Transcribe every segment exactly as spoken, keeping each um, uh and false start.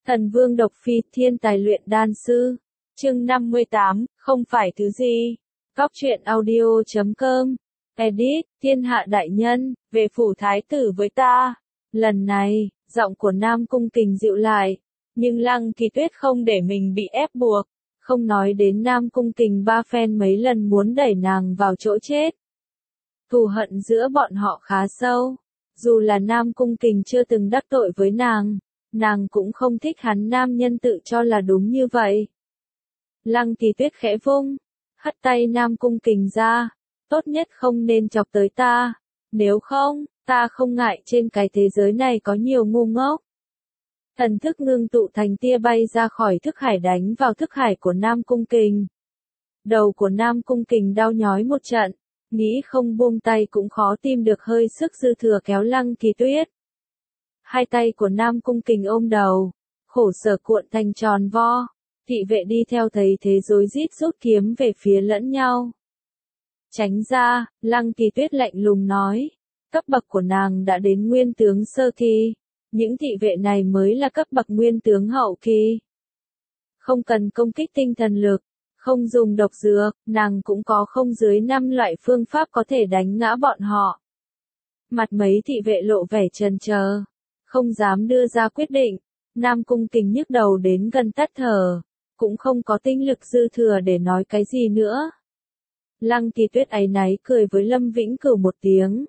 Thần Vương Độc Phi, thiên tài luyện đan sư. Chương năm mươi tám, không phải thứ gì. Cóc truyện audio chấm com. Edit, thiên hạ đại nhân, về phủ thái tử với ta. Lần này, giọng của Nam Cung Kình dịu lại. Nhưng Lăng Kỳ Tuyết không để mình bị ép buộc. Không nói đến Nam Cung Kình ba phen mấy lần muốn đẩy nàng vào chỗ chết. Thù hận giữa bọn họ khá sâu. Dù là Nam Cung Kình chưa từng đắc tội với nàng, nàng cũng không thích hắn nam nhân tự cho là đúng như vậy. Lăng Kỳ Tuyết khẽ vung, hất tay Nam Cung Kình ra, tốt nhất không nên chọc tới ta, nếu không, ta không ngại trên cái thế giới này có nhiều ngu ngốc. Thần thức ngưng tụ thành tia bay ra khỏi thức hải đánh vào thức hải của Nam Cung Kình. Đầu của Nam Cung Kình đau nhói một trận, nghĩ không buông tay cũng khó tìm được hơi sức dư thừa kéo Lăng Kỳ Tuyết. Hai tay của Nam Cung Kình ôm đầu, khổ sở cuộn thành tròn vo, thị vệ đi theo thấy thế rối rít rút kiếm về phía lẫn nhau. Tránh ra, Lăng Kỳ Tuyết lạnh lùng nói, cấp bậc của nàng đã đến nguyên tướng sơ kỳ, những thị vệ này mới là cấp bậc nguyên tướng hậu kỳ. Không cần công kích tinh thần lực, không dùng độc dược, nàng cũng có không dưới năm loại phương pháp có thể đánh ngã bọn họ. Mặt mấy thị vệ lộ vẻ chần chờ, không dám đưa ra quyết định. Nam Cung Kình nhức đầu đến gần tắt thở, cũng không có tinh lực dư thừa để nói cái gì nữa. Lăng Kỳ Tuyết áy náy cười với Lâm Vĩnh Cửu một tiếng.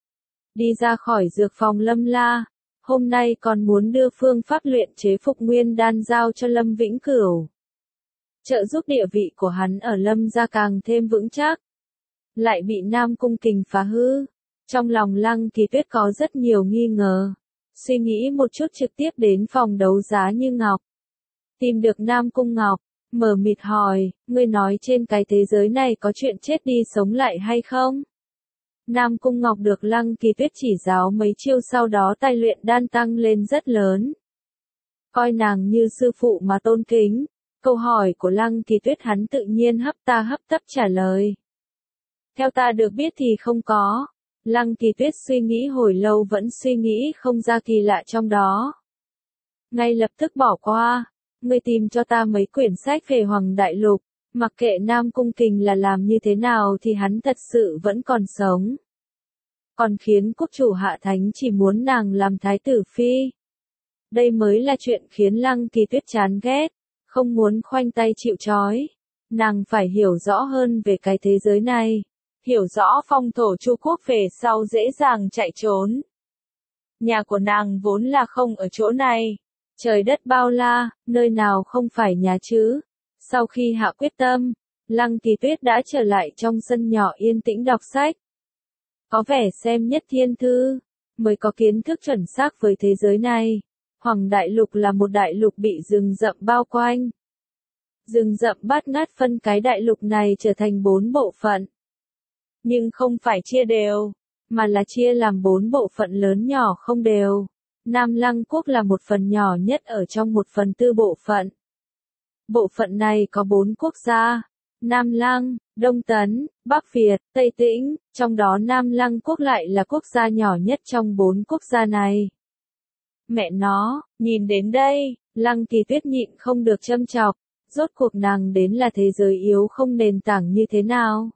Đi ra khỏi dược phòng Lâm La, hôm nay còn muốn đưa phương pháp luyện chế phục nguyên đan giao cho Lâm Vĩnh Cửu. Trợ giúp địa vị của hắn ở Lâm gia càng thêm vững chắc. Lại bị Nam Cung Kình phá hư. Trong lòng Lăng Kỳ Tuyết có rất nhiều nghi ngờ. Suy nghĩ một chút trực tiếp đến phòng đấu giá Như Ngọc. Tìm được Nam Cung Ngọc, mở mịt hỏi, ngươi nói trên cái thế giới này có chuyện chết đi sống lại hay không? Nam Cung Ngọc được Lăng Kỳ Tuyết chỉ giáo mấy chiêu sau đó tài luyện đan tăng lên rất lớn. Coi nàng như sư phụ mà tôn kính. Câu hỏi của Lăng Kỳ Tuyết hắn tự nhiên hấp ta hấp tấp trả lời. Theo ta được biết thì không có. Lăng Kỳ Tuyết suy nghĩ hồi lâu vẫn suy nghĩ không ra kỳ lạ trong đó. Ngay lập tức bỏ qua. Ngươi tìm cho ta mấy quyển sách về Hoàng Đại Lục. Mặc kệ Nam Cung Kình là làm như thế nào thì hắn thật sự vẫn còn sống. Còn khiến quốc chủ Hạ Thánh chỉ muốn nàng làm thái tử phi. Đây mới là chuyện khiến Lăng Kỳ Tuyết chán ghét. Không muốn khoanh tay chịu trói. Nàng phải hiểu rõ hơn về cái thế giới này. Hiểu rõ phong thổ Chu Quốc về sau dễ dàng chạy trốn. Nhà của nàng vốn là không ở chỗ này. Trời đất bao la, nơi nào không phải nhà chứ. Sau khi hạ quyết tâm, Lăng Kỳ Tuyết đã trở lại trong sân nhỏ yên tĩnh đọc sách. Có vẻ xem nhất thiên thư, mới có kiến thức chuẩn xác với thế giới này. Hoàng Đại Lục là một đại lục bị rừng rậm bao quanh. Rừng rậm bát ngát phân cái đại lục này trở thành bốn bộ phận. Nhưng không phải chia đều, mà là chia làm bốn bộ phận lớn nhỏ không đều. Nam Lăng Quốc là một phần nhỏ nhất ở trong một phần tư bộ phận. Bộ phận này có bốn quốc gia, Nam Lăng, Đông Tấn, Bắc Việt, Tây Tĩnh, trong đó Nam Lăng Quốc lại là quốc gia nhỏ nhất trong bốn quốc gia này. Mẹ nó, nhìn đến đây, Lăng Kỳ Tuyết nhịn không được châm chọc, rốt cuộc nàng đến là thế giới yếu không nền tảng như thế nào.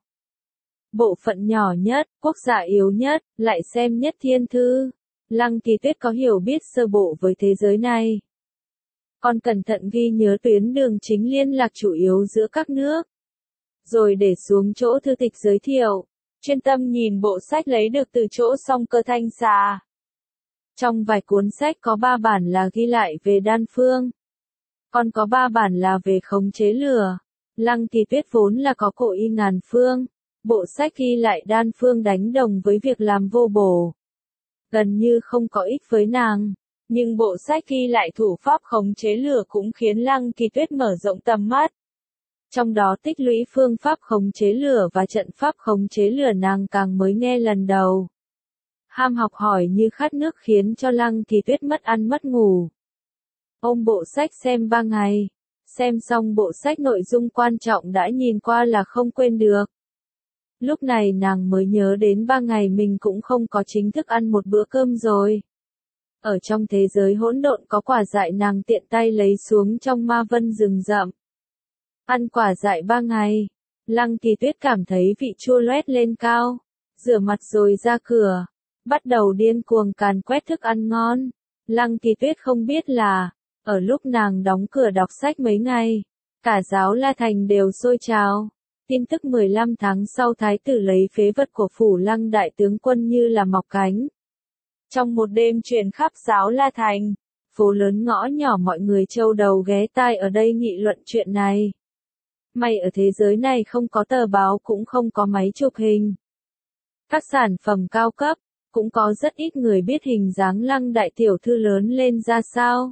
Bộ phận nhỏ nhất, quốc gia yếu nhất, lại xem nhất thiên thư. Lăng Kỳ Tuyết có hiểu biết sơ bộ với thế giới này. Còn cẩn thận ghi nhớ tuyến đường chính liên lạc chủ yếu giữa các nước. Rồi để xuống chỗ thư tịch giới thiệu. Chuyên tâm nhìn bộ sách lấy được từ chỗ Song Cơ Thanh Xà. Trong vài cuốn sách có ba bản là ghi lại về đan phương. Còn có ba bản là về khống chế lửa. Lăng Kỳ Tuyết vốn là có cổ y ngàn phương. Bộ sách ghi lại đan phương đánh đồng với việc làm vô bổ. Gần như không có ích với nàng. Nhưng bộ sách ghi lại thủ pháp khống chế lửa cũng khiến Lăng Kỳ Tuyết mở rộng tầm mắt. Trong đó tích lũy phương pháp khống chế lửa và trận pháp khống chế lửa nàng càng mới nghe lần đầu. Ham học hỏi như khát nước khiến cho Lăng Kỳ Tuyết mất ăn mất ngủ. Ôm bộ sách xem ba ngày. Xem xong bộ sách nội dung quan trọng đã nhìn qua là không quên được. Lúc này nàng mới nhớ đến ba ngày mình cũng không có chính thức ăn một bữa cơm rồi. Ở trong thế giới hỗn độn có quả dại nàng tiện tay lấy xuống trong ma vân rừng rậm. Ăn quả dại ba ngày, Lăng Kỳ Tuyết cảm thấy vị chua loét lên cao, rửa mặt rồi ra cửa, bắt đầu điên cuồng càn quét thức ăn ngon. Lăng Kỳ Tuyết không biết là, ở lúc nàng đóng cửa đọc sách mấy ngày, cả giáo La Thành đều sôi trào. Tin tức mười lăm tháng sau thái tử lấy phế vật của phủ Lăng đại tướng quân như là mọc cánh. Trong một đêm truyền khắp giáo La Thành, phố lớn ngõ nhỏ mọi người châu đầu ghé tai ở đây nghị luận chuyện này. May ở thế giới này không có tờ báo cũng không có máy chụp hình. Các sản phẩm cao cấp, cũng có rất ít người biết hình dáng Lăng đại tiểu thư lớn lên ra sao.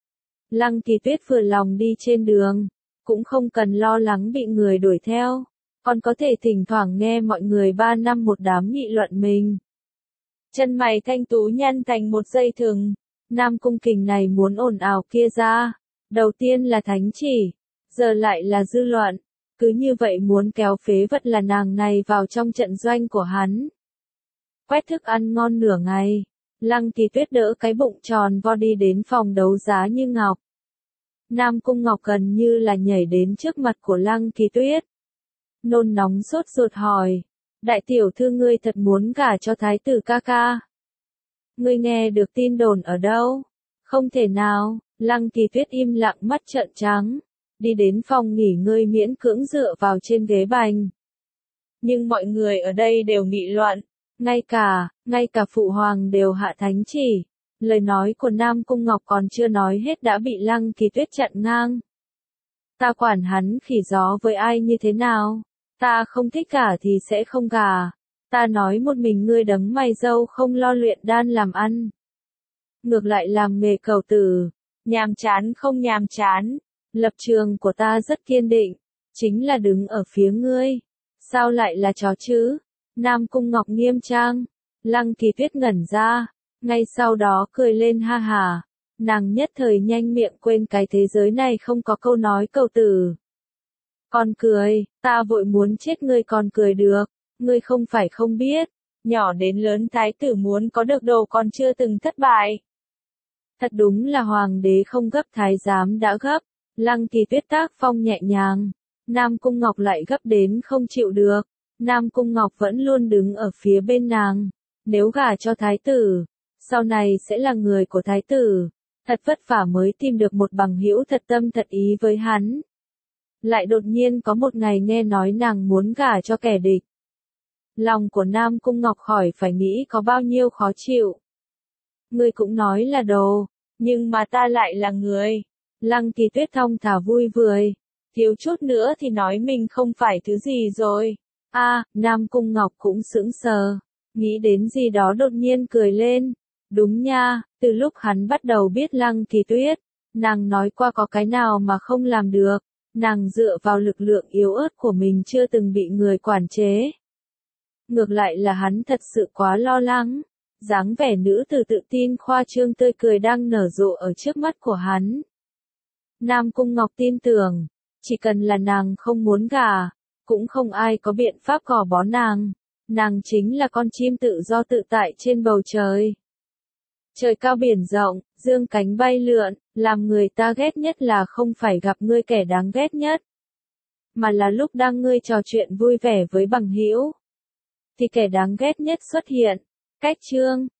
Lăng Kỳ Tuyết vừa lòng đi trên đường, cũng không cần lo lắng bị người đuổi theo, còn có thể thỉnh thoảng nghe mọi người ba năm một đám nghị luận mình. Chân mày thanh tú nhăn thành một dây thừng, Nam Cung Kình này muốn ồn ào kia ra, đầu tiên là thánh chỉ, giờ lại là dư luận, cứ như vậy muốn kéo phế vật là nàng này vào trong trận doanh của hắn. Quét thức ăn ngon nửa ngày, Lăng Kỳ Tuyết đỡ cái bụng tròn vo đi đến phòng đấu giá Như Ngọc. Nam Cung Ngọc gần như là nhảy đến trước mặt của Lăng Kỳ Tuyết. Nôn nóng sốt ruột hỏi, đại tiểu thư ngươi thật muốn gả cho thái tử ca ca. Ngươi nghe được tin đồn ở đâu? Không thể nào, Lăng Kỳ Tuyết im lặng mắt trợn trắng, đi đến phòng nghỉ ngơi miễn cưỡng dựa vào trên ghế bành. Nhưng mọi người ở đây đều nghị luận, ngay cả, ngay cả phụ hoàng đều hạ thánh chỉ. Lời nói của Nam Cung Ngọc còn chưa nói hết đã bị Lăng Kỳ Tuyết chặn ngang. Ta quản hắn khỉ gió với ai như thế nào? Ta không thích gả thì sẽ không gả. Ta nói một mình ngươi đấng mày râu không lo luyện đan làm ăn. Ngược lại làm nghề cầu tử. Nhàm chán không nhàm chán. Lập trường của ta rất kiên định. Chính là đứng ở phía ngươi. Sao lại là chó chứ? Nam Cung Ngọc nghiêm trang. Lăng Kỳ Tuyết ngẩn ra. Ngay sau đó cười lên ha hà. Nàng nhất thời nhanh miệng quên cái thế giới này không có câu nói cầu tử. Còn cười, ta vội muốn chết ngươi còn cười được, ngươi không phải không biết, nhỏ đến lớn thái tử muốn có được đồ còn chưa từng thất bại. Thật đúng là hoàng đế không gấp thái giám đã gấp, Lăng Kỳ Tuyết tác phong nhẹ nhàng, Nam Cung Ngọc lại gấp đến không chịu được, Nam Cung Ngọc vẫn luôn đứng ở phía bên nàng, nếu gả cho thái tử, sau này sẽ là người của thái tử, thật vất vả mới tìm được một bằng hữu thật tâm thật ý với hắn. Lại đột nhiên có một ngày nghe nói nàng muốn gả cho kẻ địch. Lòng của Nam Cung Ngọc khỏi phải nghĩ có bao nhiêu khó chịu. Ngươi cũng nói là đồ, nhưng mà ta lại là người. Lăng Kỳ Tuyết thong thả vui vời, thiếu chút nữa thì nói mình không phải thứ gì rồi. A, à, Nam Cung Ngọc cũng sững sờ, nghĩ đến gì đó đột nhiên cười lên. Đúng nha, từ lúc hắn bắt đầu biết Lăng Kỳ Tuyết, nàng nói qua có cái nào mà không làm được. Nàng dựa vào lực lượng yếu ớt của mình chưa từng bị người quản chế. Ngược lại là hắn thật sự quá lo lắng. Dáng vẻ nữ tử tự tin khoa trương tươi cười đang nở rộ ở trước mắt của hắn. Nam Cung Ngọc tin tưởng, chỉ cần là nàng không muốn gả, cũng không ai có biện pháp gò bó nàng. Nàng chính là con chim tự do tự tại trên bầu trời. Trời cao biển rộng, dương cánh bay lượn, làm người ta ghét nhất là không phải gặp ngươi kẻ đáng ghét nhất, mà là lúc đang ngươi trò chuyện vui vẻ với bằng hữu, thì kẻ đáng ghét nhất xuất hiện. Cách chương